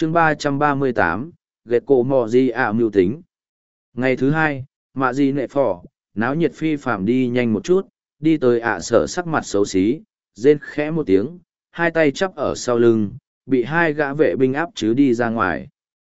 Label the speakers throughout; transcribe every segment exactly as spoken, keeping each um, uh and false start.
Speaker 1: chương ba trăm ba mươi tám, ghét cổ mò di ạ mưu tính. Ngày thứ hai, mạ di nệ phỏ, náo nhiệt phi phạm đi nhanh một chút, đi tới ạ sở sắc mặt xấu xí, rên khẽ một tiếng, hai tay chắp ở sau lưng, bị hai gã vệ binh áp chứ đi ra ngoài.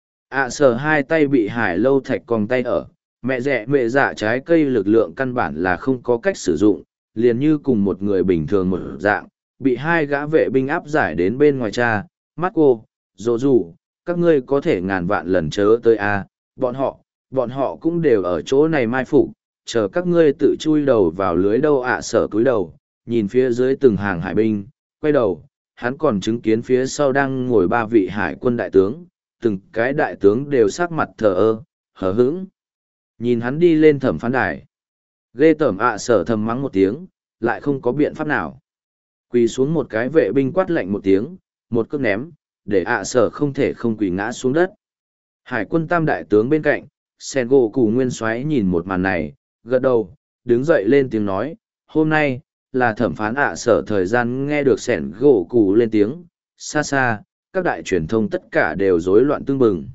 Speaker 1: ạ sở hai tay bị hải lâu thạch còng tay ở, mẹ rẻ mẹ dạ trái cây lực lượng căn bản là không có cách sử dụng, liền như cùng một người bình thường một dạng, bị hai gã vệ binh áp giải đến bên ngoài cha, mắt cô, dỗ dù, các ngươi có thể ngàn vạn lần chớ tới a, bọn họ, bọn họ cũng đều ở chỗ này mai phục, chờ các ngươi tự chui đầu vào lưới đâu ạ sở cúi đầu, nhìn phía dưới từng hàng hải binh, quay đầu, hắn còn chứng kiến phía sau đang ngồi ba vị hải quân đại tướng, từng cái đại tướng đều sắc mặt thờ ơ, hờ hững. Nhìn hắn đi lên thẩm phán đài. Ghê tởm ạ sở thầm mắng một tiếng, lại không có biện pháp nào. Quỳ xuống một cái vệ binh quát lạnh một tiếng, một cước ném, để ạ sở không thể không quỳ ngã xuống đất. Hải quân tam đại tướng bên cạnh, sen gỗ cù nguyên soái nhìn một màn này, gật đầu, đứng dậy lên tiếng nói, hôm nay, là thẩm phán ạ sở thời gian nghe được sẻn gỗ cù lên tiếng, xa xa, các đại truyền thông tất cả đều rối loạn tương bừng.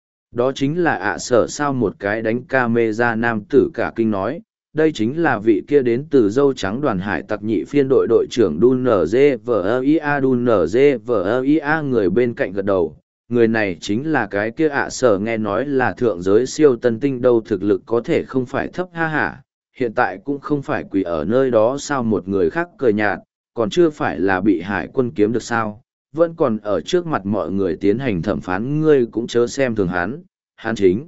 Speaker 1: Đó chính là ạ sở sao một cái đánh ca mê ra nam tử cả kinh nói, đây chính là vị kia đến từ dâu trắng đoàn hải tặc nhị phiên đội đội trưởng Đun Nờ Dê Vờ Ia Đun Nờ Dê Vờ Ia người bên cạnh gật đầu. Người này chính là cái kia ạ sở nghe nói là thượng giới siêu tân tinh đâu thực lực có thể không phải thấp ha hả, hiện tại cũng không phải quỳ ở nơi đó sao một người khác cười nhạt, còn chưa phải là bị hải quân kiếm được sao, vẫn còn ở trước mặt mọi người tiến hành thẩm phán ngươi cũng chớ xem thường hắn, hắn chính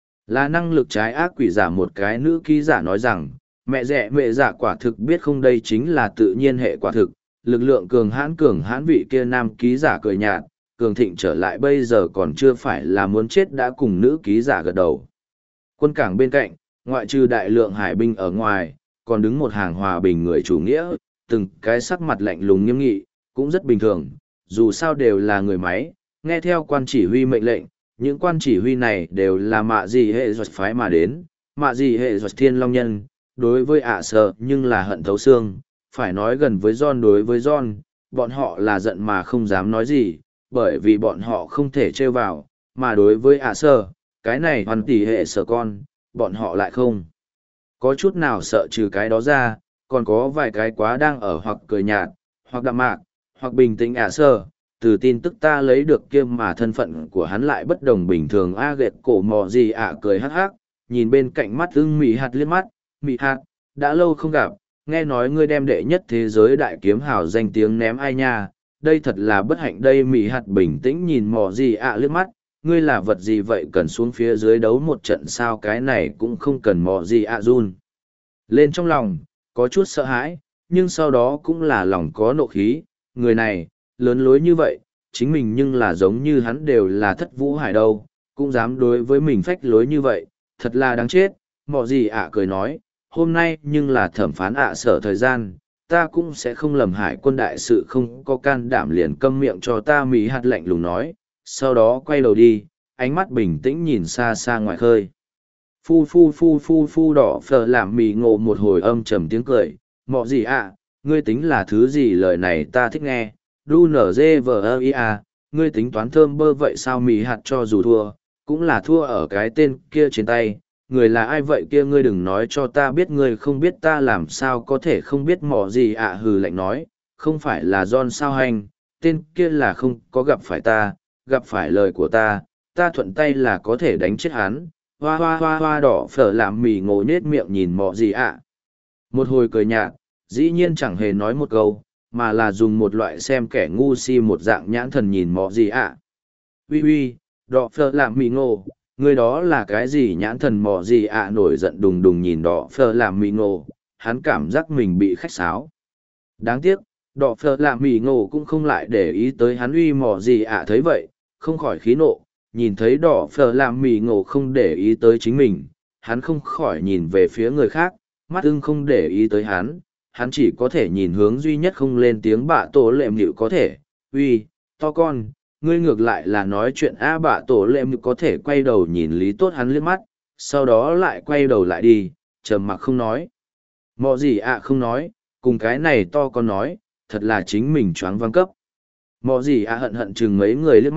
Speaker 1: là năng lực trái ác quỷ giả. Một cái nữ ký giả nói rằng, mẹ rẻ mẹ giả quả thực biết không đây chính là tự nhiên hệ quả thực, lực lượng cường hãn cường hãn vị kia nam ký giả cười nhạt, cường thịnh trở lại bây giờ còn chưa phải là muốn chết đã cùng nữ ký giả gật đầu. Quân cảng bên cạnh, ngoại trừ đại lượng hải binh ở ngoài, còn đứng một hàng hòa bình người chủ nghĩa, từng cái sắc mặt lạnh lùng nghiêm nghị, cũng rất bình thường, dù sao đều là người máy, nghe theo quan chỉ huy mệnh lệnh, những quan chỉ huy này đều là mạ gì hệ doạch phái mà đến, mạ gì hệ doạch thiên long nhân, đối với ạ sợ nhưng là hận thấu xương, phải nói gần với John đối với John, bọn họ là giận mà không dám nói gì, bởi vì bọn họ không thể trêu vào, mà đối với ạ sợ, cái này hoàn tỷ hệ sợ con, bọn họ lại không có chút nào sợ trừ cái đó ra, còn có vài cái quá đang ở hoặc cười nhạt, hoặc đạm mạc, hoặc bình tĩnh ạ sợ. Từ tin tức ta lấy được kia mà thân phận của hắn lại bất đồng bình thường a ghét cổ mò gì ạ cười hắc hắc, nhìn bên cạnh mắt ưng mị hạt liếc mắt, mị hạt, đã lâu không gặp, nghe nói ngươi đem đệ nhất thế giới đại kiếm hào danh tiếng ném ai nha, đây thật là bất hạnh đây mị hạt bình tĩnh nhìn mò gì ạ liếc mắt, ngươi là vật gì vậy cần xuống phía dưới đấu một trận sao cái này cũng không cần mò gì ạ run. Lên trong lòng, có chút sợ hãi, nhưng sau đó cũng là lòng có nộ khí, người này, lớn lối như vậy, chính mình nhưng là giống như hắn đều là thất vũ hải đâu, cũng dám đối với mình phách lối như vậy, thật là đáng chết, mọ gì ạ cười nói, hôm nay nhưng là thẩm phán ạ sở thời gian, ta cũng sẽ không lầm hải quân đại sự không có can đảm liền câm miệng cho ta mỹ hạt lạnh lùng nói, sau đó quay đầu đi, ánh mắt bình tĩnh nhìn xa xa ngoài khơi. Phu phu phu phu phu đỏ phở làm mì ngộ một hồi âm trầm tiếng cười, mọ gì ạ, ngươi tính là thứ gì lời này ta thích nghe. Đu nở dê vờ ơ ia, ngươi tính toán thơm bơ vậy sao mì hạt cho dù thua, cũng là thua ở cái tên kia trên tay, người là ai vậy kia ngươi đừng nói cho ta biết ngươi không biết ta làm sao có thể không biết mỏ gì ạ hừ lạnh nói, không phải là John sao hành, tên kia là không có gặp phải ta, gặp phải lời của ta, ta thuận tay là có thể đánh chết hắn, hoa hoa hoa hoa đỏ phở làm mì ngồi nết miệng nhìn mỏ gì ạ. Một hồi cười nhạt, dĩ nhiên chẳng hề nói một câu, mà là dùng một loại xem kẻ ngu si một dạng nhãn thần nhìn mọ gì ạ. Ui ui, đỏ phở làm mì ngộ, người đó là cái gì nhãn thần mọ gì ạ nổi giận đùng đùng nhìn đỏ phở làm mì ngộ, hắn cảm giác mình bị khách sáo. Đáng tiếc, đỏ phở làm mì ngộ cũng không lại để ý tới hắn uy mọ gì ạ thấy vậy, không khỏi khí nộ, nhìn thấy đỏ phở làm mì ngộ không để ý tới chính mình, hắn không khỏi nhìn về phía người khác, mắt ưng không để ý tới hắn. Hắn chỉ có thể nhìn hướng duy nhất không lên tiếng bạ tổ lệm nhịu có thể, uy, to con, ngươi ngược lại là nói chuyện a bạ tổ lệm nhịu có thể quay đầu nhìn lý tốt hắn liếc mắt, sau đó lại quay đầu lại đi, trầm mặc không nói. Mọ gì ạ không nói, cùng cái này to con nói, thật là chính mình choáng văng cấp. Mọ gì ạ hận hận chừng mấy người liếc mắt,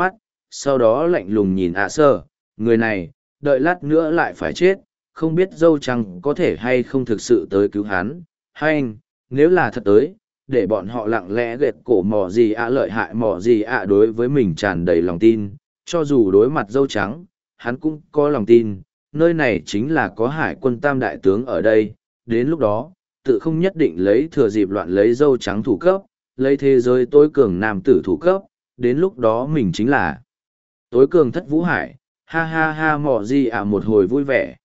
Speaker 1: sau đó lạnh lùng nhìn ạ sở, người này, đợi lát nữa lại phải chết, không biết dâu trắng có thể hay không thực sự tới cứu hắn, hay anh, nếu là thật tới, để bọn họ lặng lẽ gẹt cổ mỏ gì ạ lợi hại mỏ gì ạ đối với mình tràn đầy lòng tin, cho dù đối mặt dâu trắng, hắn cũng có lòng tin, nơi này chính là có hải quân tam đại tướng ở đây, đến lúc đó, tự không nhất định lấy thừa dịp loạn lấy dâu trắng thủ cấp, lấy thế giới tối cường nam tử thủ cấp, đến lúc đó mình chính là tối cường thất vũ hải, ha ha ha mỏ gì ạ một hồi vui vẻ,